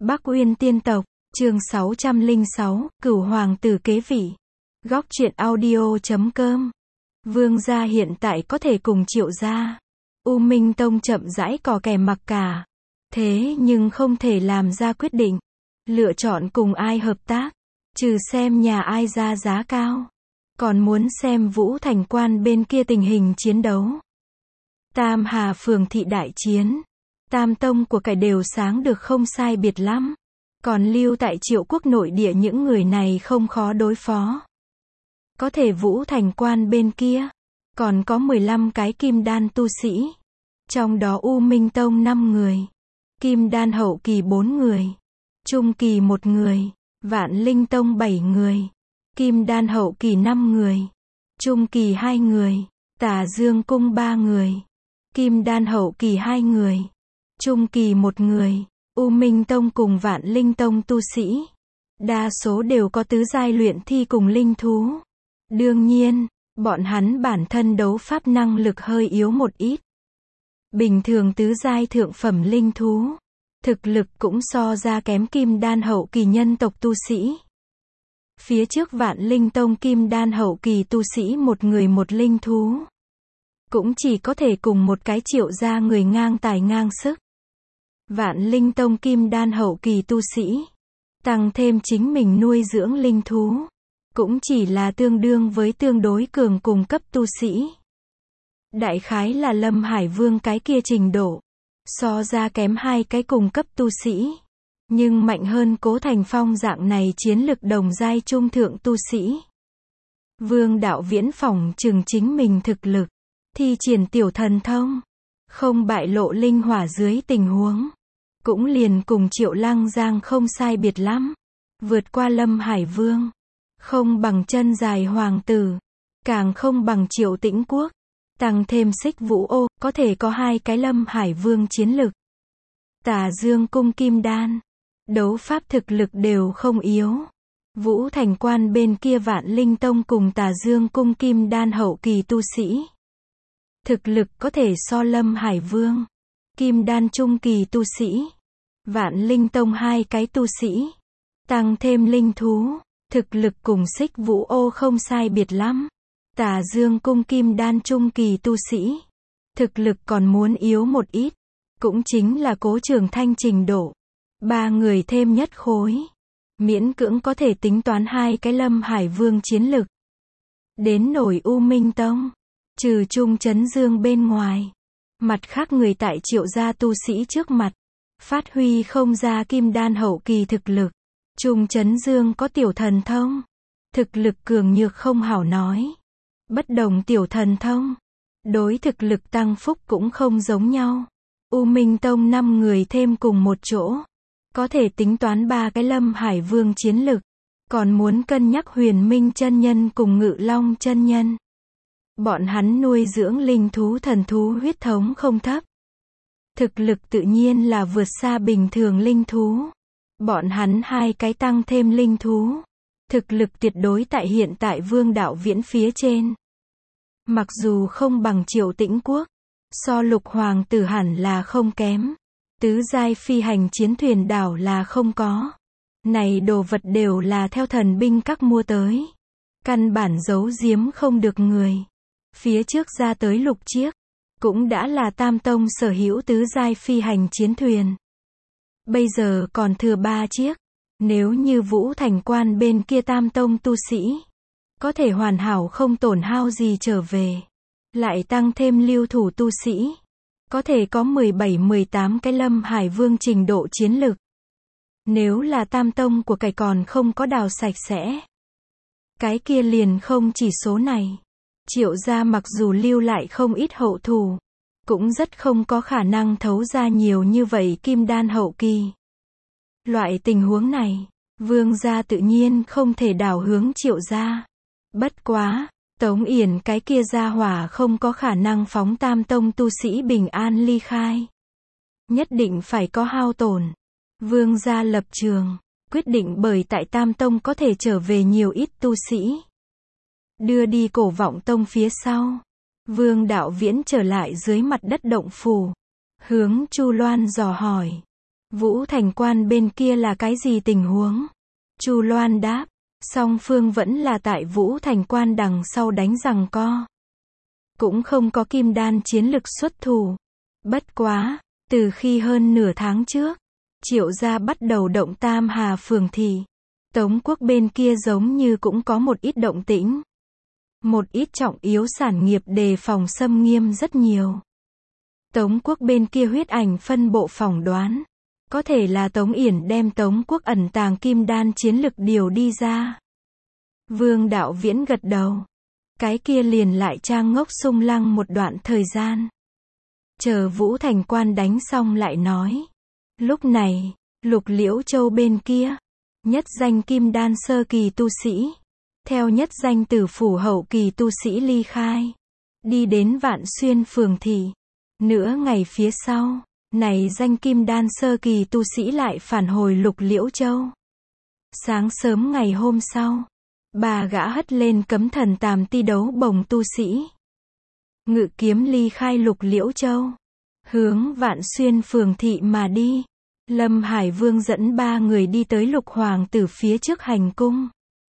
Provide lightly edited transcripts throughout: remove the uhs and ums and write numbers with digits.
Bắc Uyên tiên tộc, chương 606, Cửu hoàng tử kế vị. Góc truyện audio.com. Vương gia hiện tại có thể cùng Triệu gia, U Minh Tông chậm rãi cò kè mặc cả. Thế nhưng không thể làm ra quyết định, lựa chọn cùng ai hợp tác, trừ xem nhà ai ra giá cao. Còn muốn xem Vũ Thành Quan bên kia tình hình chiến đấu. Tam Hà phường thị đại chiến, tam tông của cải đều sáng được không sai biệt lắm. Còn lưu tại Triệu quốc nội địa những người này không khó đối phó. Có thể Vũ Thành Quan bên kia, còn có 15 cái kim đan tu sĩ. Trong đó U Minh Tông 5 người, kim đan hậu kỳ 4 người, trung kỳ 1 người, Vạn Linh Tông 7 người, kim đan hậu kỳ 5 người, trung kỳ 2 người, Tà Dương Cung 3 người, kim đan hậu kỳ 2 người, trung kỳ 1 người. U Minh Tông cùng Vạn Linh Tông tu sĩ, đa số đều có tứ giai luyện thi cùng linh thú. Đương nhiên, bọn hắn bản thân đấu pháp năng lực hơi yếu một ít. Bình thường tứ giai thượng phẩm linh thú, thực lực cũng so ra kém kim đan hậu kỳ nhân tộc tu sĩ. Phía trước Vạn Linh Tông kim đan hậu kỳ tu sĩ một người một linh thú, cũng chỉ có thể cùng một cái Triệu gia người ngang tài ngang sức. Vạn Linh Tông kim đan hậu kỳ tu sĩ, tăng thêm chính mình nuôi dưỡng linh thú, cũng chỉ là tương đương với tương đối cường cùng cấp tu sĩ. Đại khái là Lâm Hải Vương cái kia trình độ, so ra kém hai cái cùng cấp tu sĩ, nhưng mạnh hơn Cố Thành Phong dạng này chiến lực đồng giai trung thượng tu sĩ. Vương Đạo Viễn phỏng chừng chính mình thực lực, thi triển tiểu thần thông, không bại lộ linh hỏa dưới tình huống, cũng liền cùng Triệu Lăng Giang không sai biệt lắm. Vượt qua Lâm Hải Vương, không bằng chân dài hoàng tử, càng không bằng Triệu Tĩnh Quốc, tăng thêm Xích Vũ Ô, có thể có hai cái Lâm Hải Vương chiến lực. Tà Dương Cung kim đan, đấu pháp thực lực đều không yếu. Vũ Thành Quan bên kia Vạn Linh Tông cùng Tà Dương Cung kim đan hậu kỳ tu sĩ, thực lực có thể so Lâm Hải Vương. Kim đan trung kỳ tu sĩ, Vạn Linh Tông hai cái tu sĩ, tăng thêm linh thú, thực lực cùng Xích Vũ Ô không sai biệt lắm. Tà Dương Cung kim đan trung kỳ tu sĩ, thực lực còn muốn yếu một ít, cũng chính là Cố Trường Thanh trình độ. Ba người thêm nhất khối, miễn cưỡng có thể tính toán hai cái Lâm Hải Vương chiến lực. Đến nổi U Minh Tông, trừ Trung Chấn Dương bên ngoài, mặt khác người tại Triệu gia tu sĩ trước mặt, phát huy không ra kim đan hậu kỳ thực lực. Trung Chấn Dương có tiểu thần thông, thực lực cường nhược không hảo nói. Bất đồng tiểu thần thông, đối thực lực tăng phúc cũng không giống nhau. U Minh Tông 5 người thêm cùng một chỗ, có thể tính toán ba cái Lâm Hải Vương chiến lực, còn muốn cân nhắc Huyền Minh chân nhân cùng Ngự Long chân nhân. Bọn hắn nuôi dưỡng linh thú thần thú huyết thống không thấp, thực lực tự nhiên là vượt xa bình thường linh thú. Bọn hắn hai cái tăng thêm linh thú, thực lực tuyệt đối tại hiện tại Vương Đạo Viễn phía trên. Mặc dù không bằng Triệu Tĩnh Quốc, so Lục hoàng tử hẳn là không kém. Tứ giai phi hành chiến thuyền đảo là không có. Này đồ vật đều là theo thần binh các mua tới, căn bản giấu giếm không được người. Phía trước ra tới 6 chiếc, cũng đã là Tam Tông sở hữu tứ giai phi hành chiến thuyền. Bây giờ còn thừa 3 chiếc, nếu như Vũ Thành Quan bên kia Tam Tông tu sĩ, có thể hoàn hảo không tổn hao gì trở về, lại tăng thêm lưu thủ tu sĩ, có thể có 17-18 cái Lâm Hải Vương trình độ chiến lực. Nếu là Tam Tông của cải còn không có đào sạch sẽ, cái kia liền không chỉ số này. Triệu gia mặc dù lưu lại không ít hậu thủ, cũng rất không có khả năng thấu ra nhiều như vậy kim đan hậu kỳ. Loại tình huống này, Vương gia tự nhiên không thể đảo hướng Triệu gia. Bất quá, Tống Yển cái kia gia hỏa không có khả năng phóng Tam Tông tu sĩ bình an ly khai. Nhất định phải có hao tổn. Vương gia lập trường, quyết định bởi tại Tam Tông có thể trở về nhiều ít tu sĩ, đưa đi Cổ Vọng Tông phía sau. Vương Đạo Viễn trở lại dưới mặt đất động phủ, hướng Chu Loan dò hỏi. Vũ Thành Quan bên kia là cái gì tình huống? Chu Loan đáp, song phương vẫn là tại Vũ Thành Quan đằng sau đánh giằng co. Cũng không có kim đan chiến lực xuất thủ. Bất quá, từ khi hơn nửa tháng trước, Triệu gia bắt đầu động Tam Hà phường thị, Tống quốc bên kia giống như cũng có một ít động tĩnh. Một ít trọng yếu sản nghiệp đề phòng xâm nghiêm rất nhiều. Tống quốc bên kia huyết ảnh phân bộ phỏng đoán, có thể là Tống Yển đem Tống quốc ẩn tàng kim đan chiến lực điều đi ra. Vương Đạo Viễn gật đầu. Cái kia liền lại trang ngốc sung lăng một đoạn thời gian. Chờ Vũ Thành Quan đánh xong lại nói. Lúc này, Lục Liễu Châu bên kia, nhất danh kim đan sơ kỳ tu sĩ, theo nhất danh tử phủ hậu kỳ tu sĩ ly khai, đi đến Vạn Xuyên phường thị. Nửa ngày phía sau, này danh kim đan sơ kỳ tu sĩ lại phản hồi Lục Liễu Châu. Sáng sớm ngày hôm sau, bà gã hất lên cấm thần tàm ti đấu bồng tu sĩ, ngự kiếm ly khai Lục Liễu Châu, hướng Vạn Xuyên phường thị mà đi. Lâm Hải Vương dẫn 3 người đi tới Lục Hoàng tử phía trước hành cung.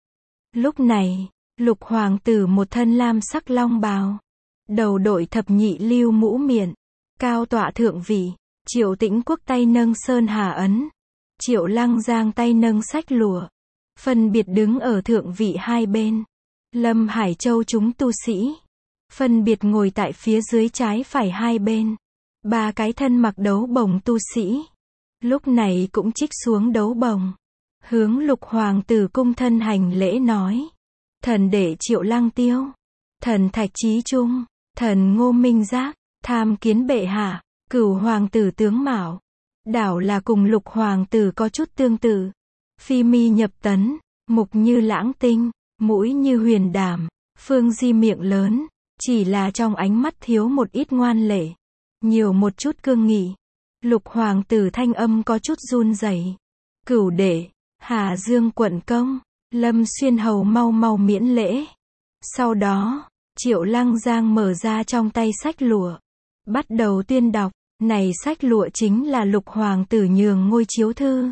Lúc này, Lục Hoàng tử một thân lam sắc long bào, đầu đội thập nhị lưu mũ miện, cao tọa thượng vị. Triệu Tĩnh Quốc tay nâng sơn hà ấn, Triệu Lăng Giang tay nâng sách lụa, phân biệt đứng ở thượng vị hai bên. Lâm Hải Châu chúng tu sĩ, phân biệt ngồi tại phía dưới trái phải hai bên. 3 cái thân mặc đấu bồng tu sĩ, lúc này cũng trích xuống đấu bồng, hướng Lục Hoàng tử cung thân hành lễ nói. Thần đệ Triệu Lăng Tiêu, thần Thạch Chí Trung, thần Ngô Minh Giác, tham kiến bệ hạ. Cửu hoàng tử tướng mạo, đảo là cùng Lục Hoàng tử có chút tương tự. Phi mi nhập tấn, mục như lãng tinh, mũi như huyền đàm, phương di miệng lớn, chỉ là trong ánh mắt thiếu một ít ngoan lệ, nhiều một chút cương nghị. Lục Hoàng tử thanh âm có chút run rẩy. Cửu đệ, Hà Dương quận công, Lâm Xuyên hầu mau mau miễn lễ. Sau đó, Triệu Lăng Giang mở ra trong tay sách lụa, bắt đầu tuyên đọc. Này sách lụa chính là Lục Hoàng tử nhường ngôi chiếu thư.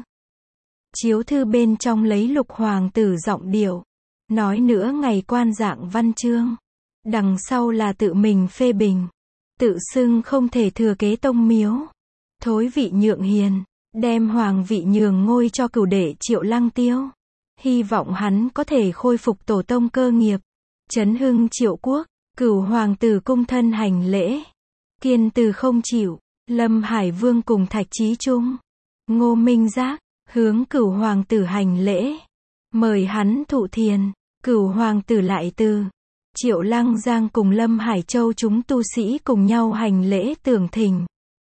Chiếu thư bên trong lấy Lục Hoàng tử giọng điệu, nói nữa ngày quan dạng văn chương. Đằng sau là tự mình phê bình, tự xưng không thể thừa kế tông miếu. Thối vị nhượng hiền, đem hoàng vị nhường ngôi cho cửu đệ Triệu Lăng Tiêu. Hy vọng hắn có thể khôi phục tổ tông cơ nghiệp, chấn hưng Triệu quốc. Cửu hoàng tử cung thân hành lễ, kiên từ không chịu. Lâm Hải Vương cùng Thạch Chí Trung, Ngô Minh Giác, hướng cửu hoàng tử hành lễ, mời hắn thụ thiền. Cửu hoàng tử lại từ, Triệu Lăng Giang cùng Lâm Hải Châu chúng tu sĩ cùng nhau hành lễ tưởng thỉnh.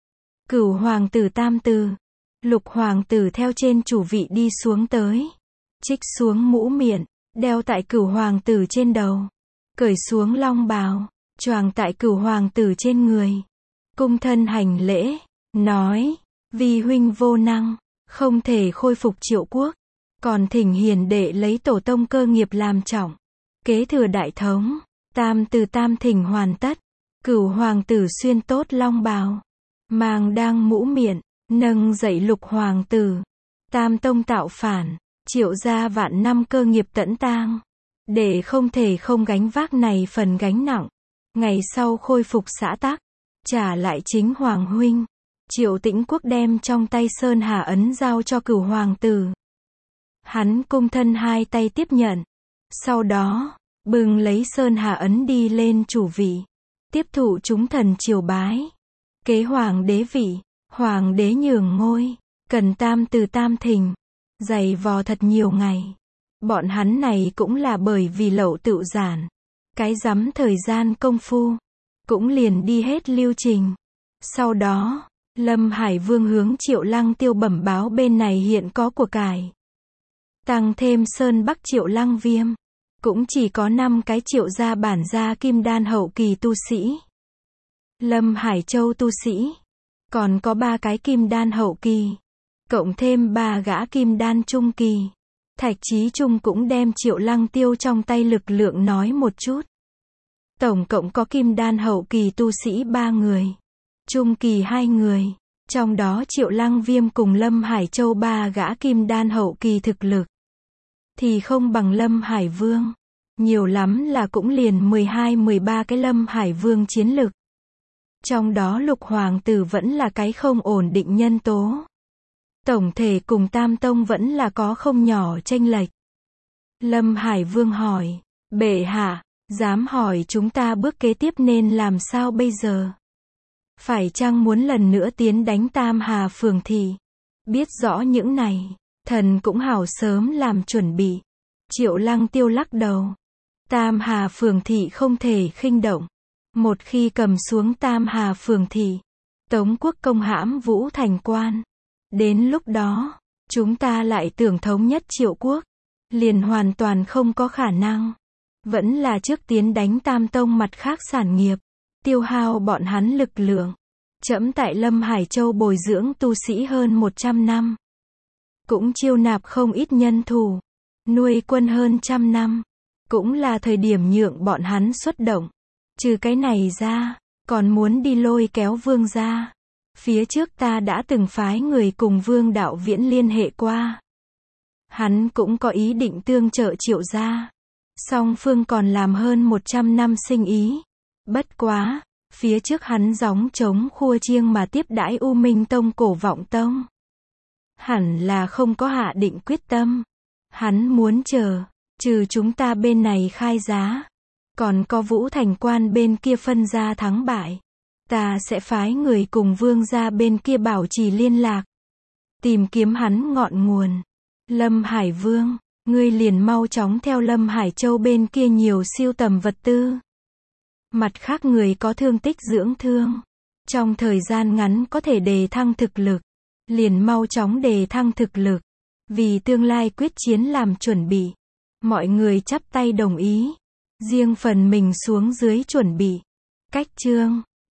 Cửu hoàng tử tam từ, Lục Hoàng tử theo trên chủ vị đi xuống tới, trích xuống mũ miện, đeo tại cửu hoàng tử trên đầu, cởi xuống long bào, choàng tại cửu hoàng tử trên người. Cung thân hành lễ, nói, vì huynh vô năng, không thể khôi phục Triệu quốc, còn thỉnh hiền đệ lấy tổ tông cơ nghiệp làm trọng, kế thừa đại thống. Tam từ tam thỉnh hoàn tất, cửu hoàng tử xuyên tốt long bào, mang đang mũ miện, nâng dậy Lục Hoàng tử. Tam tông tạo phản, Triệu gia vạn năm cơ nghiệp tẫn tang, để không thể không gánh vác này phần gánh nặng. Ngày sau khôi phục xã tắc, trả lại chính hoàng huynh. Triệu Tĩnh Quốc đem trong tay sơn hà ấn giao cho cửu hoàng tử. Hắn cung thân hai tay tiếp nhận, sau đó bừng lấy sơn hà ấn đi lên chủ vị, tiếp thụ chúng thần triều bái, kế hoàng đế vị. Hoàng đế nhường ngôi, cần tam từ tam thỉnh, dày vò thật nhiều ngày. Bọn hắn này cũng là bởi vì lậu tựu giản, cái rắm thời gian công phu, cũng liền đi hết lưu trình. Sau đó, Lâm Hải Vương hướng Triệu Lăng Tiêu bẩm báo bên này hiện có của cải. Tăng thêm Sơn Bắc Triệu Lăng Viêm, cũng chỉ có 5 cái Triệu gia bản gia kim đan hậu kỳ tu sĩ. Lâm Hải Châu tu sĩ, còn có 3 cái kim đan hậu kỳ, cộng thêm 3 gã kim đan trung kỳ. Thạch Chí Trung cũng đem Triệu Lăng Tiêu trong tay lực lượng nói một chút. Tổng cộng có kim đan hậu kỳ tu sĩ 3 người, trung kỳ 2 người, Trong đó Triệu Lăng Viêm cùng Lâm Hải Châu ba gã kim đan hậu kỳ thực lực thì không bằng Lâm Hải Vương. Nhiều lắm là cũng liền 12-13 cái Lâm Hải Vương chiến lực. Trong đó Lục Hoàng tử vẫn là cái không ổn định nhân tố. Tổng thể cùng Tam Tông vẫn là có không nhỏ chênh lệch. Lâm Hải Vương hỏi, bệ hạ, dám hỏi chúng ta bước kế tiếp nên làm sao bây giờ? Phải chăng muốn lần nữa tiến đánh Tam Hà Phường Thị? Biết rõ những này, thần cũng hảo sớm làm chuẩn bị. Triệu Lăng Tiêu lắc đầu. Tam Hà Phường Thị không thể khinh động. Một khi cầm xuống Tam Hà Phường Thị, Tống quốc công hãm Vũ Thành Quan. Đến lúc đó, chúng ta lại tưởng thống nhất Triệu quốc, liền hoàn toàn không có khả năng. Vẫn là trước tiến đánh Tam Tông mặt khác sản nghiệp, tiêu hao bọn hắn lực lượng. Trẫm tại Lâm Hải Châu bồi dưỡng tu sĩ hơn 100 năm. Cũng chiêu nạp không ít nhân thủ, nuôi quân hơn 100 năm. Cũng là thời điểm nhượng bọn hắn xuất động. Trừ cái này ra, còn muốn đi lôi kéo Vương gia. Phía trước ta đã từng phái người cùng Vương Đạo Viễn liên hệ qua. Hắn cũng có ý định tương trợ Triệu gia. Song phương còn làm hơn 100 năm sinh ý. Bất quá, phía trước hắn gióng trống khua chiêng mà tiếp đãi U Minh Tông Cổ Vọng Tông. Hẳn là không có hạ định quyết tâm. Hắn muốn chờ, trừ chúng ta bên này khai giá, còn có Vũ Thành Quan bên kia phân ra thắng bại. Ta sẽ phái người cùng Vương gia bên kia bảo trì liên lạc, tìm kiếm hắn ngọn nguồn. Lâm Hải Vương, ngươi liền mau chóng theo Lâm Hải Châu bên kia nhiều siêu tầm vật tư. Mặt khác người có thương tích dưỡng thương, trong thời gian ngắn có thể đề thăng thực lực, liền mau chóng đề thăng thực lực, vì tương lai quyết chiến làm chuẩn bị. Mọi người chắp tay đồng ý, riêng phần mình xuống dưới chuẩn bị. Cách chương